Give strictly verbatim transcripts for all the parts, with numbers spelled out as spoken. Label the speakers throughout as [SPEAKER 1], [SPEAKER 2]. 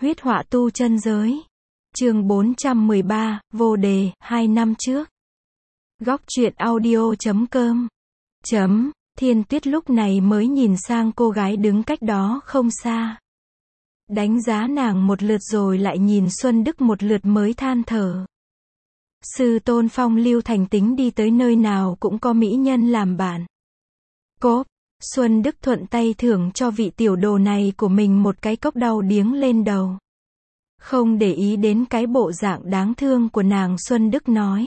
[SPEAKER 1] Huyết họa tu chân giới. Chương bốn trăm mười ba, vô đề, hai năm trước. Góc truyện audio chấm com. Chấm, Thiên Tuyết lúc này mới nhìn sang cô gái đứng cách đó không xa. Đánh giá nàng một lượt rồi lại nhìn Xuân Đức một lượt mới than thở. Sư tôn phong lưu thành tính đi tới nơi nào cũng có mỹ nhân làm bạn. Cốp, Xuân Đức thuận tay thưởng cho vị tiểu đồ này của mình một cái cốc đau điếng lên đầu. Không để ý đến cái bộ dạng đáng thương của nàng, Xuân Đức nói.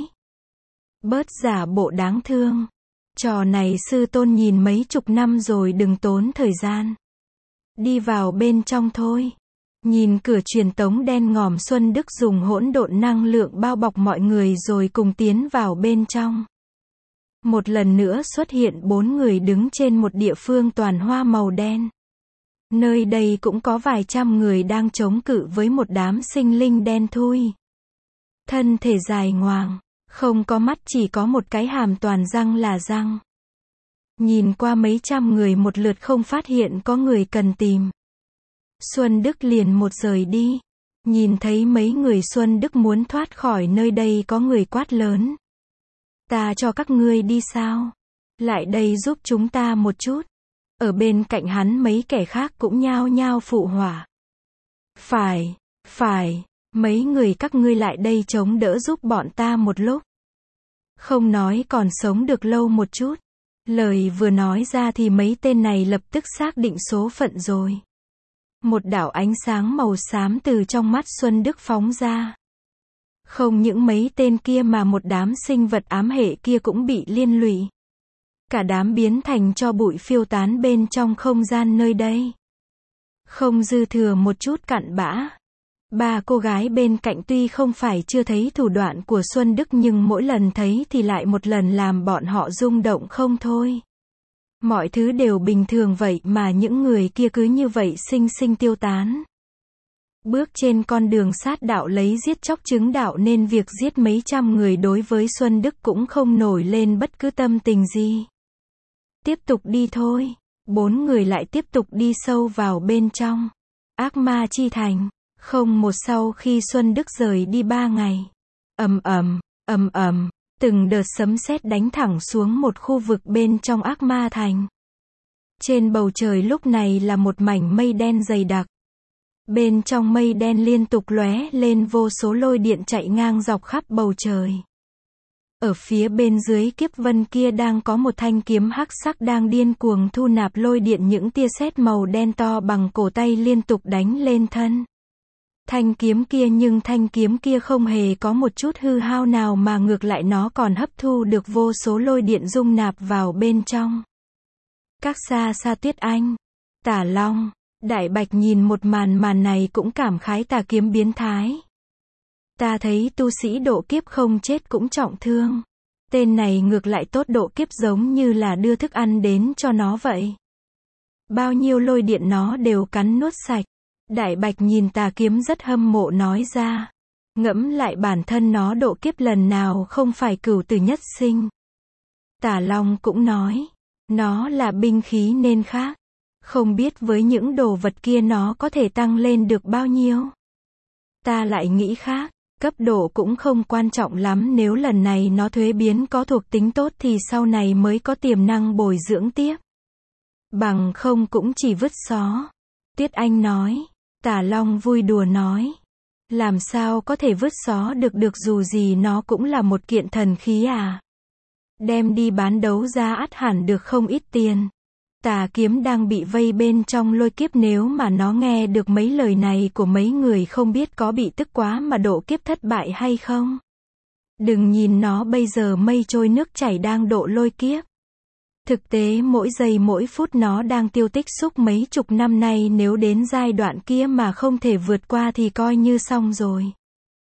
[SPEAKER 1] Bớt giả bộ đáng thương. Trò này sư tôn nhìn mấy chục năm rồi, đừng tốn thời gian. Đi vào bên trong thôi. Nhìn cửa truyền tống đen ngòm, Xuân Đức dùng hỗn độn năng lượng bao bọc mọi người rồi cùng tiến vào bên trong. Một lần nữa xuất hiện bốn người đứng trên một địa phương toàn hoa màu đen. Nơi đây cũng có vài trăm người đang chống cự với một đám sinh linh đen thui. Thân thể dài ngoằng, không có mắt, chỉ có một cái hàm toàn răng là răng. Nhìn qua mấy trăm người một lượt không phát hiện có người cần tìm. Xuân Đức liền một rời đi. Nhìn thấy mấy người, Xuân Đức muốn thoát khỏi nơi đây, có người quát lớn. Ta cho các ngươi đi sao? Lại đây giúp chúng ta một chút. Ở bên cạnh hắn mấy kẻ khác cũng nhao nhao phụ họa. Phải, phải, mấy người các ngươi lại đây chống đỡ giúp bọn ta một lúc. Không nói còn sống được lâu một chút. Lời vừa nói ra thì mấy tên này lập tức xác định số phận rồi. Một đạo ánh sáng màu xám từ trong mắt Xuân Đức phóng ra. Không những mấy tên kia mà một đám sinh vật ám hệ kia cũng bị liên lụy. Cả đám biến thành tro bụi phiêu tán bên trong không gian nơi đây. Không dư thừa một chút cặn bã. Ba cô gái bên cạnh tuy không phải chưa thấy thủ đoạn của Xuân Đức, nhưng mỗi lần thấy thì lại một lần làm bọn họ rung động không thôi. Mọi thứ đều bình thường vậy mà những người kia cứ như vậy sinh sinh tiêu tán. Bước trên con đường sát đạo lấy giết chóc chứng đạo nên việc giết mấy trăm người đối với Xuân Đức cũng không nổi lên bất cứ tâm tình gì. Tiếp tục đi thôi. Bốn người lại tiếp tục đi sâu vào bên trong Ác Ma Chi Thành. Không một sau khi Xuân Đức rời đi ba ngày, ầm ầm, ầm ầm, từng đợt sấm sét đánh thẳng xuống một khu vực bên trong Ác Ma Thành. Trên bầu trời lúc này là một mảnh mây đen dày đặc. Bên trong mây đen liên tục lóe lên vô số lôi điện chạy ngang dọc khắp bầu trời. Ở phía bên dưới kiếp vân kia đang có một thanh kiếm hắc sắc đang điên cuồng thu nạp lôi điện, những tia sét màu đen to bằng cổ tay liên tục đánh lên thân thanh kiếm kia, nhưng thanh kiếm kia không hề có một chút hư hao nào mà ngược lại nó còn hấp thu được vô số lôi điện dung nạp vào bên trong. Các xa xa Tuyết Anh, Tả Long, Đại Bạch nhìn một màn màn này cũng cảm khái tà kiếm biến thái. Ta thấy tu sĩ độ kiếp không chết cũng trọng thương. Tên này ngược lại tốt, độ kiếp giống như là đưa thức ăn đến cho nó vậy. Bao nhiêu lôi điện nó đều cắn nuốt sạch. Đại Bạch nhìn tà kiếm rất hâm mộ nói ra. Ngẫm lại bản thân nó độ kiếp lần nào không phải cửu tử nhất sinh. Tả Long cũng nói. Nó là binh khí nên khác. Không biết với những đồ vật kia nó có thể tăng lên được bao nhiêu. Ta lại nghĩ khác. Cấp độ cũng không quan trọng lắm, nếu lần này nó thuế biến có thuộc tính tốt thì sau này mới có tiềm năng bồi dưỡng tiếp. Bằng không cũng chỉ vứt xó. Tuyết Anh nói. Tả Long vui đùa nói. Làm sao có thể vứt xó được được, dù gì nó cũng là một kiện thần khí à. Đem đi bán đấu giá ắt hẳn được không ít tiền. Tà kiếm đang bị vây bên trong lôi kiếp, nếu mà nó nghe được mấy lời này của mấy người không biết có bị tức quá mà độ kiếp thất bại hay không. Đừng nhìn nó bây giờ mây trôi nước chảy đang độ lôi kiếp. Thực tế mỗi giây mỗi phút nó đang tiêu tích xúc mấy chục năm nay, nếu đến giai đoạn kia mà không thể vượt qua thì coi như xong rồi.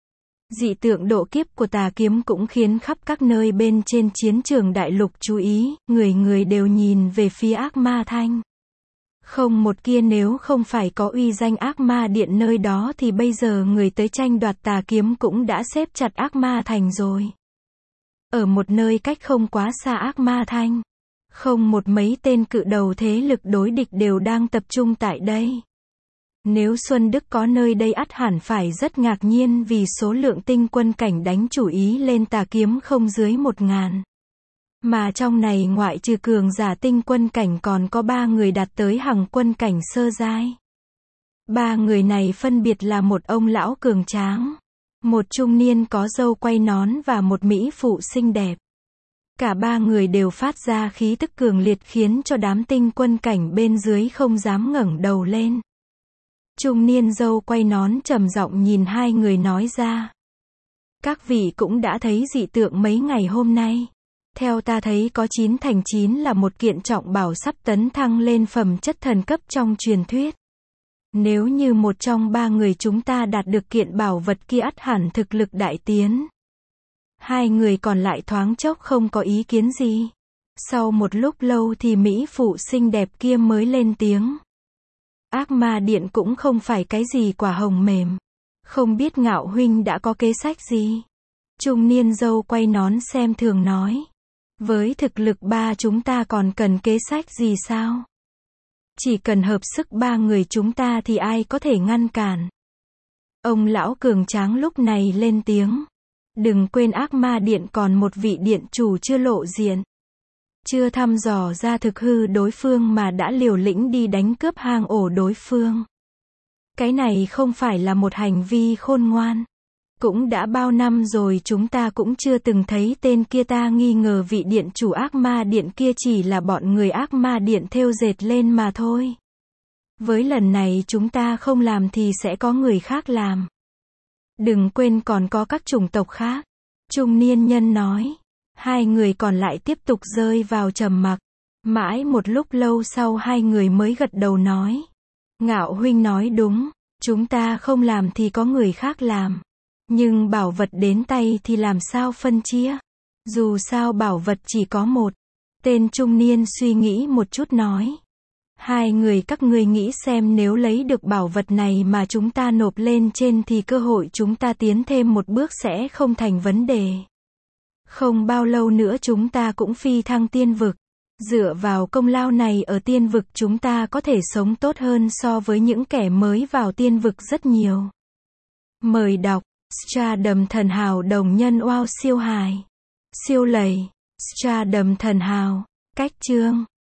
[SPEAKER 1] Dị tượng độ kiếp của tà kiếm cũng khiến khắp các nơi bên trên chiến trường đại lục chú ý, người người đều nhìn về phía Ác Ma Thành. Không một kia nếu không phải có uy danh Ác Ma Điện nơi đó thì bây giờ người tới tranh đoạt tà kiếm cũng đã xếp chặt Ác Ma Thành rồi. Ở một nơi cách không quá xa Ác Ma Thành, không một mấy tên cự đầu thế lực đối địch đều đang tập trung tại đây. Nếu Xuân Đức có nơi đây ắt hẳn phải rất ngạc nhiên vì số lượng tinh quân cảnh đánh chủ ý lên tà kiếm không dưới một ngàn. Mà trong này ngoại trừ cường giả tinh quân cảnh còn có ba người đạt tới hằng quân cảnh sơ giai. Ba người này phân biệt là một ông lão cường tráng, một trung niên có râu quay nón và một mỹ phụ xinh đẹp. Cả ba người đều phát ra khí tức cường liệt khiến cho đám tinh quân cảnh bên dưới không dám ngẩng đầu lên. Trung niên râu quay nón trầm giọng nhìn hai người nói ra. Các vị cũng đã thấy dị tượng mấy ngày hôm nay. Theo ta thấy có chín thành chín là một kiện trọng bảo sắp tấn thăng lên phẩm chất thần cấp trong truyền thuyết. Nếu như một trong ba người chúng ta đạt được kiện bảo vật kia ắt hẳn thực lực đại tiến. Hai người còn lại thoáng chốc không có ý kiến gì. Sau một lúc lâu thì mỹ phụ xinh đẹp kia mới lên tiếng. Ác ma điện cũng không phải cái gì quả hồng mềm. Không biết Ngạo huynh đã có kế sách gì? Trung niên râu quay nón xem thường nói. Với thực lực ba chúng ta còn cần kế sách gì sao? Chỉ cần hợp sức ba người chúng ta thì ai có thể ngăn cản? Ông lão cường tráng lúc này lên tiếng. Đừng quên ác ma điện còn một vị điện chủ chưa lộ diện. Chưa thăm dò ra thực hư đối phương mà đã liều lĩnh đi đánh cướp hang ổ đối phương. Cái này không phải là một hành vi khôn ngoan. Cũng đã bao năm rồi chúng ta cũng chưa từng thấy tên kia, ta nghi ngờ vị điện chủ ác ma điện kia chỉ là bọn người ác ma điện thêu dệt lên mà thôi. Với lần này chúng ta không làm thì sẽ có người khác làm. Đừng quên còn có các chủng tộc khác. Trung niên nhân nói. Hai người còn lại tiếp tục rơi vào trầm mặc. Mãi một lúc lâu sau hai người mới gật đầu nói. Ngạo huynh nói đúng. Chúng ta không làm thì có người khác làm. Nhưng bảo vật đến tay thì làm sao phân chia? Dù sao bảo vật chỉ có một. Tên trung niên suy nghĩ một chút nói. Hai người các ngươi nghĩ xem, nếu lấy được bảo vật này mà chúng ta nộp lên trên thì cơ hội chúng ta tiến thêm một bước sẽ không thành vấn đề. Không bao lâu nữa chúng ta cũng phi thăng tiên vực. Dựa vào công lao này ở tiên vực chúng ta có thể sống tốt hơn so với những kẻ mới vào tiên vực rất nhiều. Mời đọc Stardom thần hào đồng nhân wow siêu hài. Siêu lầy. Stardom thần hào. Cách chương